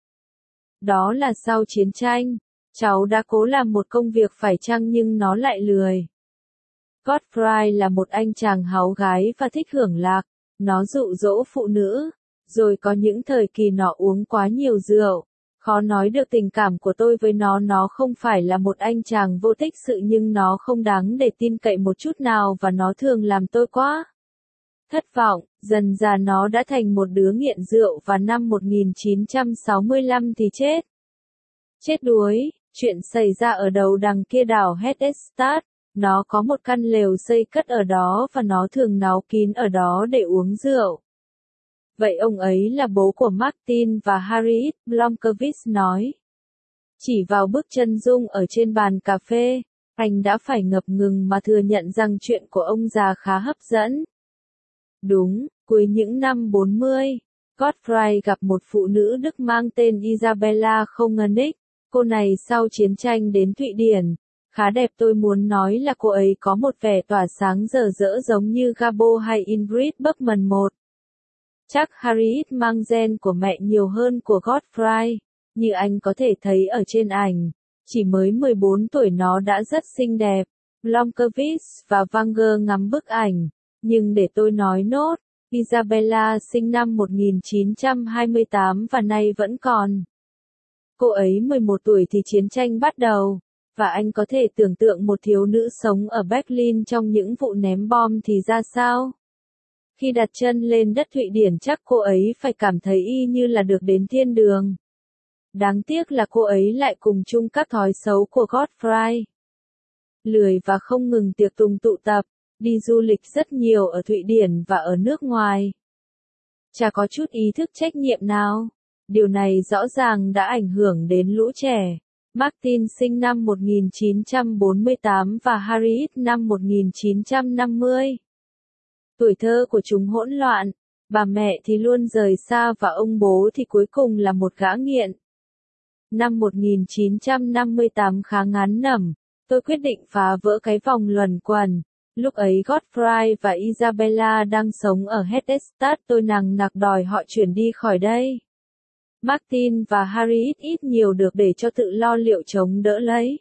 Đó là sau chiến tranh, cháu đã cố làm một công việc phải chăng nhưng nó lại lười. Godfrey là một anh chàng háu gái và thích hưởng lạc, nó dụ dỗ phụ nữ, rồi có những thời kỳ nó uống quá nhiều rượu. Khó nói được tình cảm của tôi với nó, nó không phải là một anh chàng vô tích sự nhưng nó không đáng để tin cậy một chút nào và nó thường làm tôi quá thất vọng. Dần dà nó đã thành một đứa nghiện rượu và năm một nghìn chín trăm sáu mươi lăm thì chết. Chết đuối, chuyện xảy ra ở đầu đằng kia đảo Hedestad. Nó có một căn lều xây cất ở đó và nó thường náu kín ở đó để uống rượu. Vậy ông ấy là bố của Martin và Harriet Blomkvist nói. Chỉ vào bức chân dung ở trên bàn cà phê, anh đã phải ngập ngừng mà thừa nhận rằng chuyện của ông già khá hấp dẫn. Đúng, cuối những năm bốn mươi, Godfrey gặp một phụ nữ Đức mang tên Isabella Kongenig. Cô này sau chiến tranh đến Thụy Điển, Khá đẹp, tôi muốn nói là cô ấy có một vẻ tỏa sáng rực rỡ giống như Gabo hay Ingrid Bergman một. Chắc Harriet mang gen của mẹ nhiều hơn của Godfrey, như anh có thể thấy ở trên ảnh. Chỉ mới mười bốn tuổi nó đã rất xinh đẹp. Blomkvist và Wanger ngắm bức ảnh. Nhưng để tôi nói nốt, Isabella sinh năm một nghìn chín trăm hai mươi tám và nay vẫn còn. Cô ấy mười một tuổi thì chiến tranh bắt đầu, và anh có thể tưởng tượng một thiếu nữ sống ở Berlin trong những vụ ném bom thì ra sao? Khi đặt chân lên đất Thụy Điển chắc cô ấy phải cảm thấy y như là được đến thiên đường. Đáng tiếc là cô ấy lại cùng chung các thói xấu của Godfrey. Lười và không ngừng tiệc tùng tụ tập, đi du lịch rất nhiều ở Thụy Điển và ở nước ngoài. Chả có chút ý thức trách nhiệm nào. Điều này rõ ràng đã ảnh hưởng đến lũ trẻ. Martin sinh năm một nghìn chín trăm bốn mươi tám và Harriet năm một nghìn chín trăm năm mươi. Tuổi thơ của chúng hỗn loạn, bà mẹ thì luôn rời xa và ông bố thì cuối cùng là một gã nghiện. Năm một nghìn chín trăm năm mươi tám khá ngắn ngẩm, tôi quyết định phá vỡ cái vòng luẩn quẩn. Lúc ấy Godfrey và Isabella đang sống ở Hettestad, tôi nằng nặc đòi họ chuyển đi khỏi đây. Martin và Harriet ít nhiều được để cho tự lo liệu chống đỡ lấy.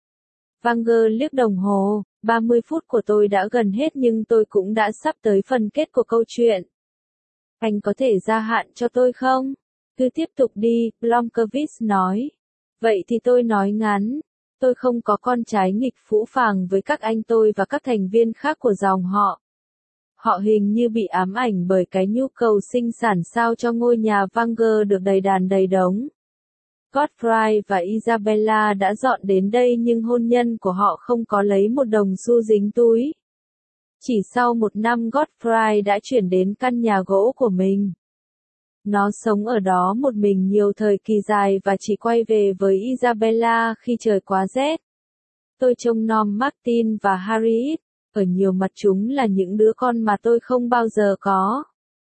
Wanger liếc đồng hồ, ba mươi phút của tôi đã gần hết nhưng tôi cũng đã sắp tới phần kết của câu chuyện. Anh có thể gia hạn cho tôi không? Cứ tiếp tục đi, Blomkvist nói. Vậy thì tôi nói ngắn. Tôi không có con trái nghịch phũ phàng với các anh tôi và các thành viên khác của dòng họ. Họ hình như bị ám ảnh bởi cái nhu cầu sinh sản sao cho ngôi nhà Wanger được đầy đàn đầy đống. Godfrey và Isabella đã dọn đến đây nhưng hôn nhân của họ không có lấy một đồng xu dính túi. Chỉ sau một năm Godfrey đã chuyển đến căn nhà gỗ của mình. Nó sống ở đó một mình nhiều thời kỳ dài và chỉ quay về với Isabella khi trời quá rét. Tôi trông nom Martin và Harriet, ở nhiều mặt chúng là những đứa con mà tôi không bao giờ có.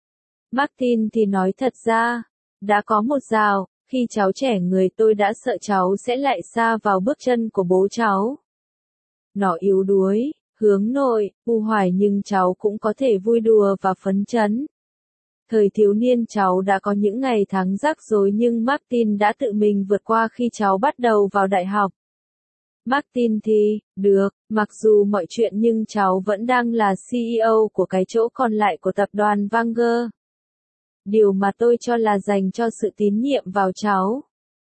Martin thì nói thật ra, đã có một rào, khi cháu trẻ người tôi đã sợ cháu sẽ lại xa vào bước chân của bố cháu. Nó yếu đuối, hướng nội, u hoài nhưng cháu cũng có thể vui đùa và phấn chấn. Thời thiếu niên cháu đã có những ngày tháng rắc rối nhưng Martin đã tự mình vượt qua khi cháu bắt đầu vào đại học. Martin thì, được, mặc dù mọi chuyện nhưng cháu vẫn đang là xê e ô của cái chỗ còn lại của tập đoàn Wanger. Điều mà tôi cho là dành cho sự tín nhiệm vào cháu.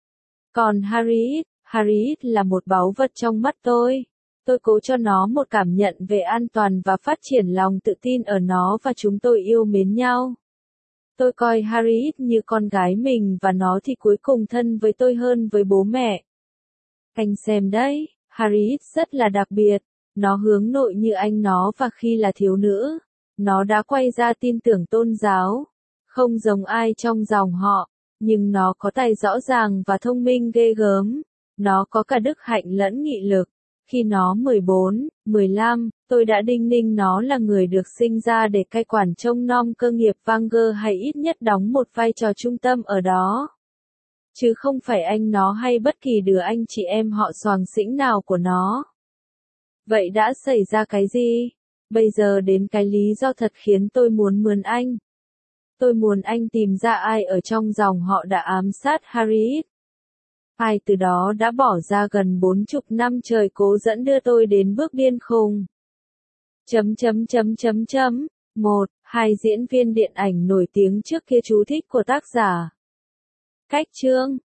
Còn Harriet, Harriet là một báu vật trong mắt tôi. Tôi cố cho nó một cảm nhận về an toàn và phát triển lòng tự tin ở nó và chúng tôi yêu mến nhau. Tôi coi Harriet như con gái mình và nó thì cuối cùng thân với tôi hơn với bố mẹ. Anh xem đấy, Harriet rất là đặc biệt. Nó hướng nội như anh nó và khi là thiếu nữ, nó đã quay ra tin tưởng tôn giáo. Không giống ai trong dòng họ, nhưng nó có tài rõ ràng và thông minh ghê gớm. Nó có cả đức hạnh lẫn nghị lực. Khi nó mười bốn, mười lăm, tôi đã đinh ninh nó là người được sinh ra để cai quản trông nom cơ nghiệp Wanger hay ít nhất đóng một vai trò trung tâm ở đó. Chứ không phải anh nó hay bất kỳ đứa anh chị em họ xoàng xĩnh nào của nó. Vậy đã xảy ra cái gì? Bây giờ đến cái lý do thật khiến tôi muốn mượn anh. Tôi muốn anh tìm ra ai ở trong dòng họ đã ám sát Harriet. Ai từ đó đã bỏ ra gần bốn chục năm trời cố dẫn đưa tôi đến bước điên khùng. Chấm chấm chấm chấm chấm. Một, hai diễn viên điện ảnh nổi tiếng trước kia chú thích của tác giả. Cách chương.